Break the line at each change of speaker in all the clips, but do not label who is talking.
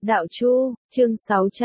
Đạo Chu, chương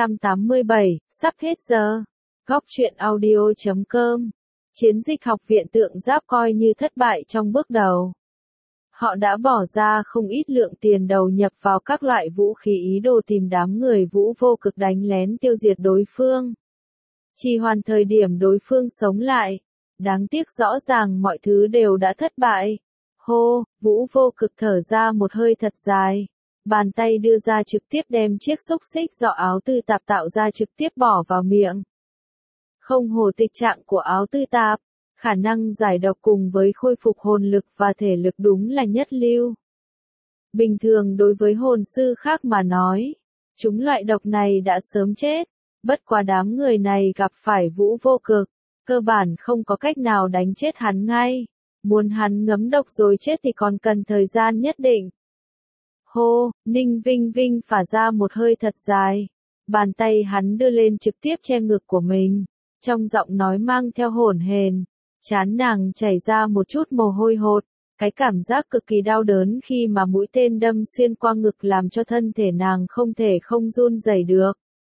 687, sắp hết giờ. Góc truyện audio.com. Chiến dịch học viện tượng giáp coi như thất bại trong bước đầu. Họ đã bỏ ra không ít lượng tiền đầu nhập vào các loại vũ khí ý đồ tìm đám người Vũ Vô Cực đánh lén tiêu diệt đối phương. Trì hoãn thời điểm đối phương sống lại. Đáng tiếc rõ ràng mọi thứ đều đã thất bại. Hô, Vũ Vô Cực thở ra một hơi thật dài. Bàn tay đưa ra trực tiếp đem chiếc xúc xích do áo tư tạp tạo ra trực tiếp bỏ vào miệng. Không hồ tịch trạng của áo tư tạp, khả năng giải độc cùng với khôi phục hồn lực và thể lực đúng là nhất lưu. Bình thường đối với hồn sư khác mà nói, chúng loại độc này đã sớm chết, bất quá đám người này gặp phải Vũ Vô Cực, cơ bản không có cách nào đánh chết hắn ngay. Muốn hắn ngấm độc rồi chết thì còn cần thời gian nhất định. Hô, Ninh Vinh Vinh phả ra một hơi thật dài. Bàn tay hắn đưa lên trực tiếp che ngực của mình. Trong giọng nói mang theo hổn hển. Trán nàng chảy ra một chút mồ hôi hột. Cái cảm giác cực kỳ đau đớn khi mà mũi tên đâm xuyên qua ngực làm cho thân thể nàng không thể không run rẩy được.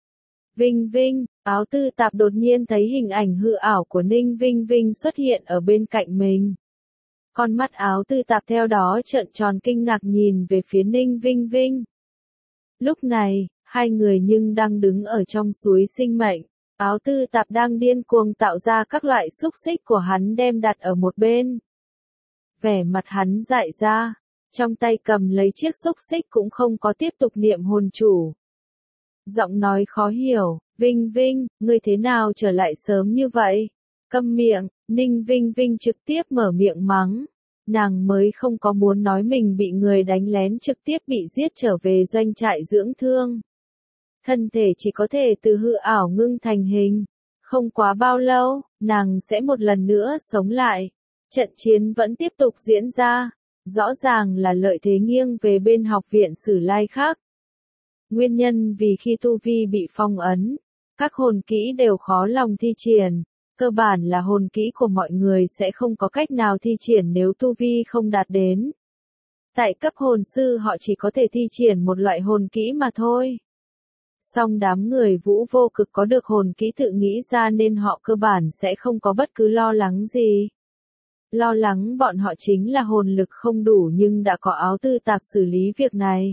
Vinh Vinh, áo tư tạp đột nhiên thấy hình ảnh hư ảo của Ninh Vinh Vinh xuất hiện ở bên cạnh mình. Con mắt áo tư tạp theo đó trợn tròn kinh ngạc nhìn về phía Ninh Vinh Vinh. Lúc này, hai người nhưng đang đứng ở trong suối sinh mệnh. Áo tư tạp đang điên cuồng tạo ra các loại xúc xích của hắn đem đặt ở một bên. Vẻ mặt hắn dại ra, trong tay cầm lấy chiếc xúc xích cũng không có tiếp tục niệm hồn chủ. Giọng nói khó hiểu, Vinh Vinh, ngươi thế nào trở lại sớm như vậy? Câm miệng, Ninh Vinh Vinh trực tiếp mở miệng mắng. Nàng mới không có muốn nói mình bị người đánh lén trực tiếp bị giết trở về doanh trại dưỡng thương. Thân thể chỉ có thể từ hư ảo ngưng thành hình. Không quá bao lâu, nàng sẽ một lần nữa sống lại. Trận chiến vẫn tiếp tục diễn ra. Rõ ràng là lợi thế nghiêng về bên học viện Sử Lai khác. Nguyên nhân vì khi tu vi bị phong ấn, các hồn kỹ đều khó lòng thi triển. Cơ bản là hồn kỹ của mọi người sẽ không có cách nào thi triển nếu tu vi không đạt đến. Tại cấp hồn sư họ chỉ có thể thi triển một loại hồn kỹ mà thôi. Song đám người Vũ Vô Cực có được hồn kỹ tự nghĩ ra nên họ cơ bản sẽ không có bất cứ lo lắng gì. Lo lắng bọn họ chính là hồn lực không đủ nhưng đã có áo tư tạp xử lý việc này.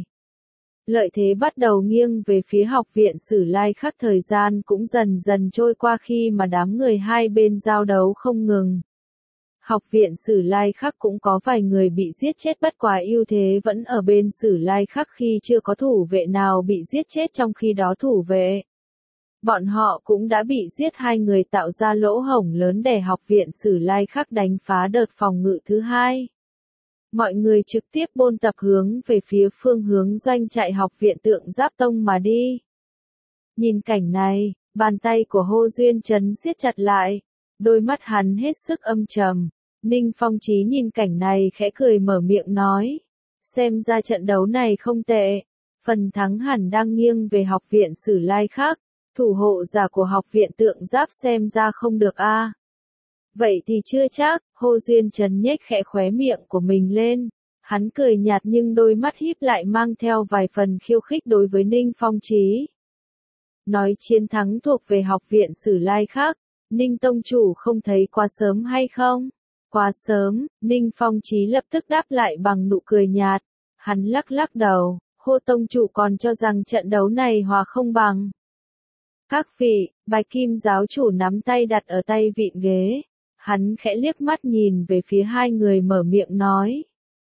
Lợi thế bắt đầu nghiêng về phía học viện Sử Lai khác, thời gian cũng dần dần trôi qua khi mà đám người hai bên giao đấu không ngừng. Học viện Sử Lai khác cũng có vài người bị giết chết, bất quá ưu thế vẫn ở bên Sử Lai khác khi chưa có thủ vệ nào bị giết chết, trong khi đó thủ vệ. Bọn họ cũng đã bị giết, hai người tạo ra lỗ hổng lớn để học viện Sử Lai khác đánh phá đợt phòng ngự thứ hai. Mọi người trực tiếp bôn tập hướng về phía phương hướng doanh trại học viện tượng giáp tông mà đi. Nhìn cảnh này, bàn tay của Hô Duyên Chấn siết chặt lại, đôi mắt hắn hết sức âm trầm. Ninh Phong Chí nhìn cảnh này khẽ cười mở miệng nói, xem ra trận đấu này không tệ, phần thắng hẳn đang nghiêng về học viện Sử Lai khác, thủ hộ giả của học viện tượng giáp xem ra không được a. Vậy thì chưa chắc, Hô Duyên Chấn nhếch khẽ khóe miệng của mình lên. Hắn cười nhạt nhưng đôi mắt híp lại mang theo vài phần khiêu khích đối với Ninh Phong Chí. Nói chiến thắng thuộc về học viện Sử Lai khác, Ninh Tông Chủ không thấy quá sớm hay không? Quá sớm, Ninh Phong Chí lập tức đáp lại bằng nụ cười nhạt. Hắn lắc lắc đầu, Hô Tông Chủ còn cho rằng trận đấu này hòa không bằng. Các vị, Bạch Kim giáo chủ nắm tay đặt ở tay vịn ghế. Hắn khẽ liếc mắt nhìn về phía hai người mở miệng nói.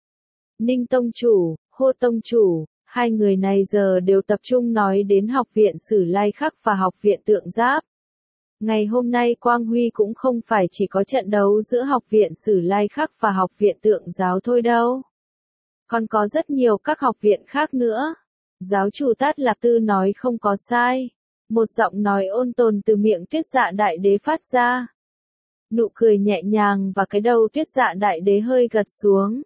Ninh Tông Chủ, Hô Tông Chủ, hai người này giờ đều tập trung nói đến học viện Sử Lai khác và học viện tượng giáp. Ngày hôm nay Quang Huy cũng không phải chỉ có trận đấu giữa học viện Sử Lai khác và học viện tượng giáo thôi đâu. Còn có rất nhiều các học viện khác nữa. Giáo chủ Tát Lạp Tư nói không có sai. Một giọng nói ôn tồn từ miệng Tuyết Dạ Đại Đế phát ra. Nụ cười nhẹ nhàng và cái đầu Tuyết Dạ Đại Đế hơi gật xuống.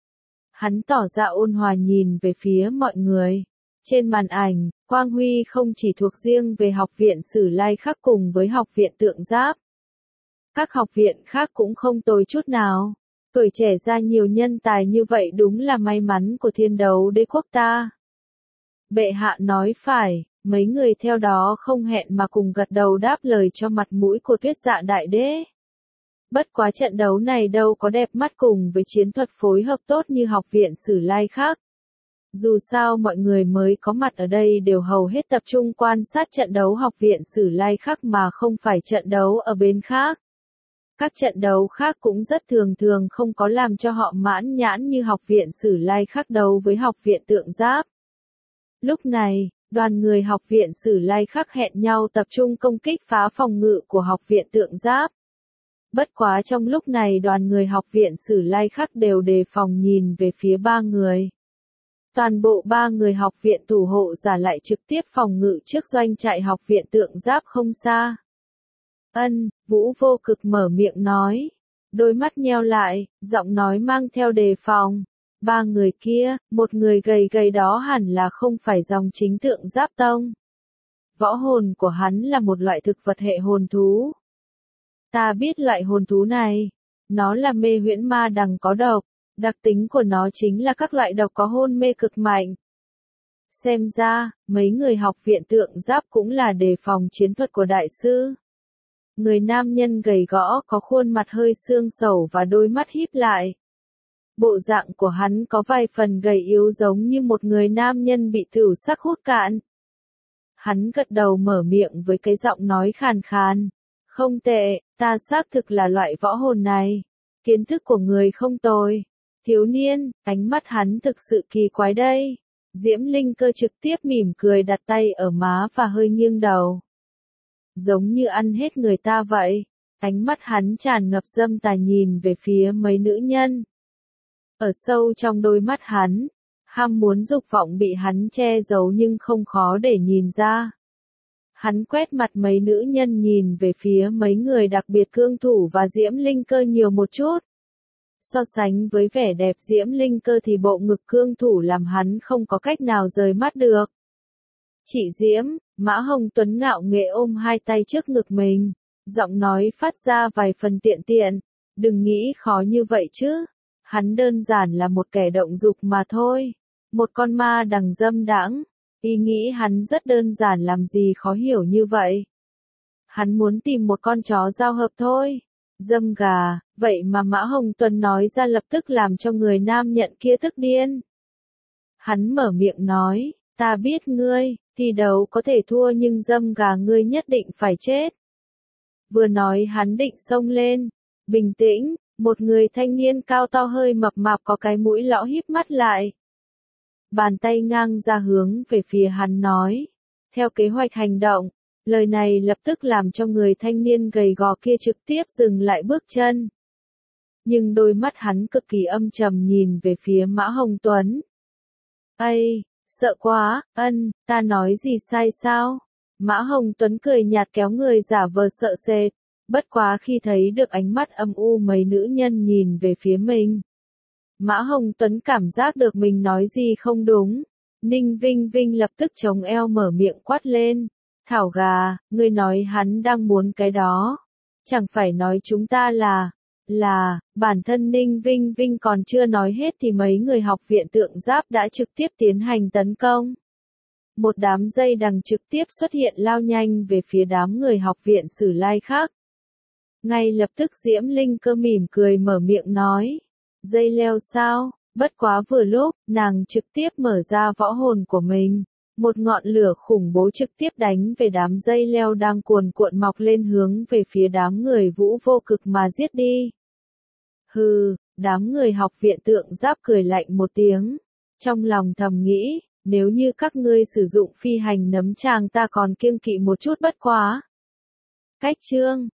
Hắn tỏ ra ôn hòa nhìn về phía mọi người. Trên màn ảnh, Quang Huy không chỉ thuộc riêng về học viện Sử Lai khác cùng với học viện tượng giáp. Các học viện khác cũng không tồi chút nào. Tuổi trẻ ra nhiều nhân tài như vậy đúng là may mắn của Thiên Đấu Đế quốc ta. Bệ hạ nói phải, mấy người theo đó không hẹn mà cùng gật đầu đáp lời cho mặt mũi của Tuyết Dạ đại đế. Bất quá trận đấu này đâu có đẹp mắt cùng với chiến thuật phối hợp tốt như học viện Sử Lai khác. Dù sao mọi người mới có mặt ở đây đều hầu hết tập trung quan sát trận đấu học viện Sử Lai khác mà không phải trận đấu ở bên khác. Các trận đấu khác cũng rất thường không có làm cho họ mãn nhãn như học viện Sử Lai khác đấu với học viện Tượng Giáp. Lúc này, đoàn người học viện Sử Lai khác hẹn nhau tập trung công kích phá phòng ngự của học viện Tượng Giáp. Bất quá trong lúc này đoàn người học viện Sử Lai khác đều đề phòng nhìn về phía ba người. Toàn bộ ba người học viện thủ hộ giả lại trực tiếp phòng ngự trước doanh trại học viện Tượng Giáp không xa. Vũ Vô Cực mở miệng nói. Đôi mắt nheo lại, giọng nói mang theo đề phòng. Ba người kia, một người gầy gầy đó hẳn là không phải dòng chính Tượng Giáp Tông. Võ hồn của hắn là một loại thực vật hệ hồn thú. Ta biết loại hồn thú này. Nó là mê huyễn ma đằng có độc. Đặc tính của nó chính là các loại độc có hôn mê cực mạnh. Xem ra, mấy người học viện Tượng Giáp cũng là đề phòng chiến thuật của đại sư. Người nam nhân gầy gõ có khuôn mặt hơi xương xẩu và đôi mắt híp lại. Bộ dạng của hắn có vài phần gầy yếu giống như một người nam nhân bị tửu sắc hút cạn. Hắn gật đầu mở miệng với cái giọng nói khàn khàn. Không tệ, ta xác thực là loại võ hồn này. Kiến thức của người không tồi. Thiếu niên, ánh mắt hắn thực sự kỳ quái đây. Diễm Linh Cơ trực tiếp mỉm cười đặt tay ở má và hơi nghiêng đầu. Giống như ăn hết người ta vậy. Ánh mắt hắn tràn ngập dâm tà nhìn về phía mấy nữ nhân. Ở sâu trong đôi mắt hắn, ham muốn dục vọng bị hắn che giấu nhưng không khó để nhìn ra. Hắn quét mặt mấy nữ nhân nhìn về phía mấy người đặc biệt cương thủ và Diễm Linh Cơ nhiều một chút. So sánh với vẻ đẹp Diễm Linh Cơ thì bộ ngực cương thủ làm hắn không có cách nào rời mắt được. Chị Diễm, Mã Hồng Tuấn ngạo nghễ ôm hai tay trước ngực mình, giọng nói phát ra vài phần tiện tiện, đừng nghĩ khó như vậy chứ, hắn đơn giản là một kẻ động dục mà thôi, một con ma đằng dâm đãng, ý nghĩ hắn rất đơn giản làm gì khó hiểu như vậy. Hắn muốn tìm một con chó giao hợp thôi. Dâm gà, vậy mà Mã Hồng Tuấn nói ra lập tức làm cho người nam nhận kia tức điên. Hắn mở miệng nói, ta biết ngươi, thi đấu có thể thua nhưng dâm gà ngươi nhất định phải chết. Vừa nói hắn định xông lên, bình tĩnh, một người thanh niên cao to hơi mập mạp có cái mũi lõ híp mắt lại. Bàn tay ngang ra hướng về phía hắn nói, theo kế hoạch hành động. Lời này lập tức làm cho người thanh niên gầy gò kia trực tiếp dừng lại bước chân. Nhưng đôi mắt hắn cực kỳ âm trầm nhìn về phía Mã Hồng Tuấn. Ây, sợ quá, ta nói gì sai sao? Mã Hồng Tuấn cười nhạt kéo người giả vờ sợ sệt. Bất quá khi thấy được ánh mắt âm u mấy nữ nhân nhìn về phía mình. Mã Hồng Tuấn cảm giác được mình nói gì không đúng. Ninh Vinh Vinh lập tức chống eo mở miệng quát lên. Thảo gà, ngươi nói hắn đang muốn cái đó. Chẳng phải nói chúng ta là, bản thân Ninh Vinh Vinh còn chưa nói hết thì mấy người học viện Tượng Giáp đã trực tiếp tiến hành tấn công. Một đám dây đằng trực tiếp xuất hiện lao nhanh về phía đám người học viện Sử Lai khác. Ngay lập tức Diễm Linh Cơ mỉm cười mở miệng nói. Dây leo sao? Bất quá vừa lúc, nàng trực tiếp mở ra võ hồn của mình. Một ngọn lửa khủng bố trực tiếp đánh về đám dây leo đang cuồn cuộn mọc lên hướng về phía đám người Vũ Vô Cực mà giết đi. Hừ, đám người học viện Tượng Giáp cười lạnh một tiếng. Trong lòng thầm nghĩ, nếu như các ngươi sử dụng phi hành nấm tràng ta còn kiêng kỵ một chút bất quá. Cách chương